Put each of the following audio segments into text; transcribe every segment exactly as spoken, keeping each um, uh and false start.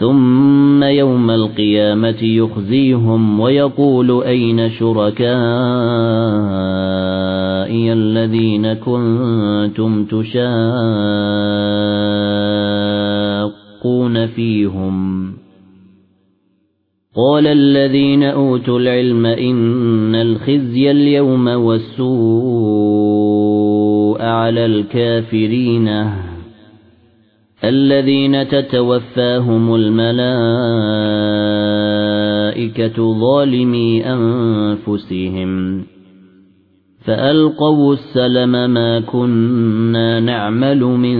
ثم يوم القيامة يخزيهم ويقول أين شركائي الذين كنتم تشاقون فيهم قال الذين أوتوا العلم إن الخزي اليوم والسوء على الكافرين الذين تتوفاهم الملائكة ظالمي أنفسهم فألقوا السلم ما كنا نعمل من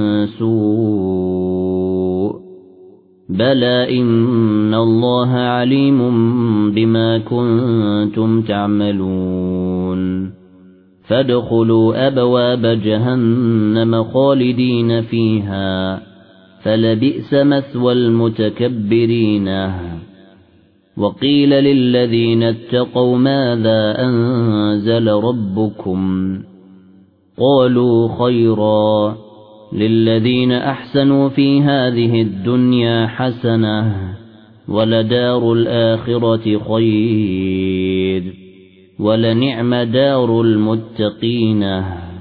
سوء بلى إن الله عليم بما كنتم تعملون فادخلوا أبواب جهنم خالدين فيها فلبئس مثوى المتكبرين وقيل للذين اتقوا ماذا أنزل ربكم قالوا خيرا للذين أحسنوا في هذه الدنيا حسنة ولدار الآخرة خير ولنعم دار المتقين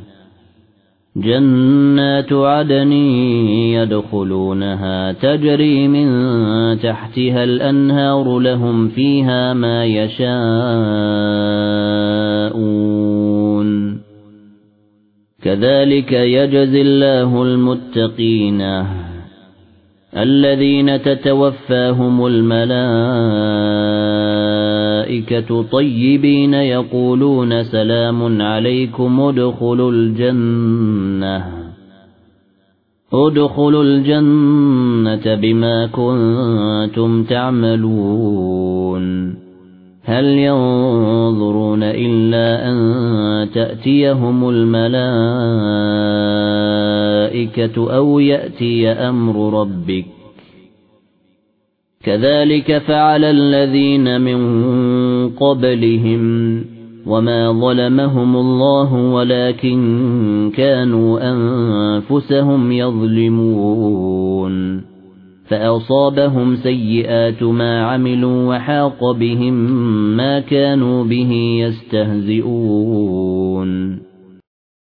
جنات عدن يدخلونها تجري من تحتها الأنهار لهم فيها ما يشاءون كذلك يجزي الله المتقين الذين تتوفاهم الملائكة طيبين يقولون سلام عليكم ادخلوا الجنة ادخلوا الجنة بما كنتم تعملون هل ينظرون إلا أن تأتيهم الملائكة أو يأتي أمر ربك كذلك فعل الذين من قبلهم وما ظلمهم الله ولكن كانوا أنفسهم يظلمون فأصابهم سيئات ما عملوا وحاق بهم ما كانوا به يستهزئون